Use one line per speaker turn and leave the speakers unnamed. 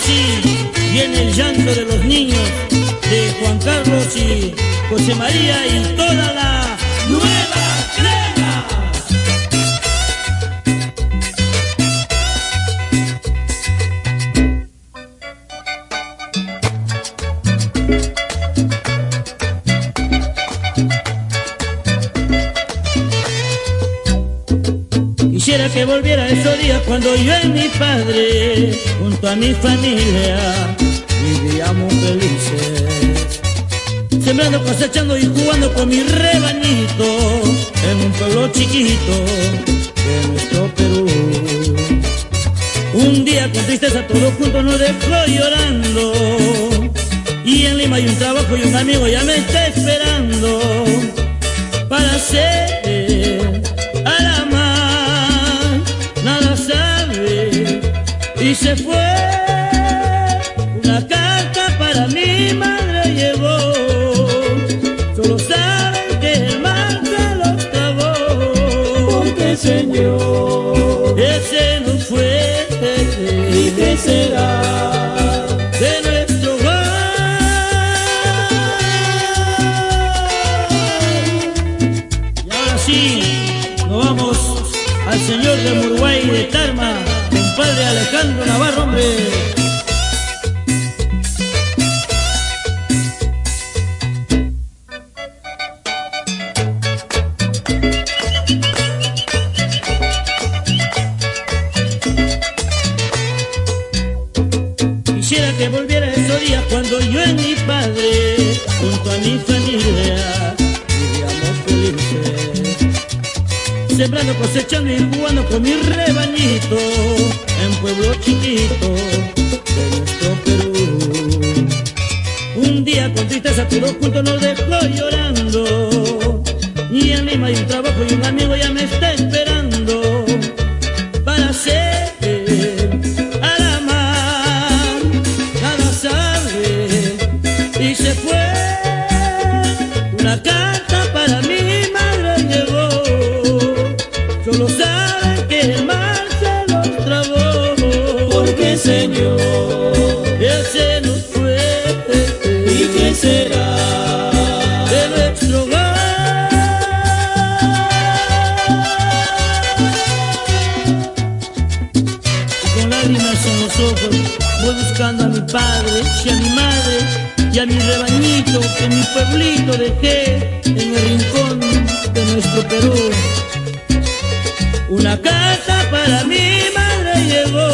sí, viene el llanto de los niños de Juan Carlos y José María y toda la nueva crema. Quisiera que volviera esos días cuando yo y mi padre, junto a mi familia, vivíamos felices, sembrando, cosechando y jugando con mi rebañito en un pueblo chiquito de nuestro Perú. Un día con tristeza todos juntos nos dejó llorando, y en Lima hay un trabajo y un amigo ya me está esperando para hacer a la mar. Nada sabe y se fue. Una carta para mi madre llegó, solo saben que el mar se los trabó. Porque Señor, ese no fue, ¿y qué será de nuestro hogar? Y ahora sí, nos vamos al señor de Murguay de Tarma, compadre Alejandro Navarro, hombre. Quisiera que volviera esos días cuando yo y mi padre, junto a mi familia, vivíamos felices, sembrando, cosechando y jugando con mi rebañito en pueblo chiquito de nuestro Perú. Un día con tristeza todos juntos nos dejó llorando, y en Lima hay un trabajo y un amigo ya me está esperando para hacer a la mar. Nada sabe y se fue. Una carta para mi madre llegó, solo saben que el mar se los trabó. Porque Señor, ese no fue, ¿y qué será de nuestro hogar? Y con lágrimas en los ojos voy buscando a mi padre y a mi madre y a mi rebañito que en mi pueblito dejé en el rincón de nuestro Perú. Una carta para mi madre llegó,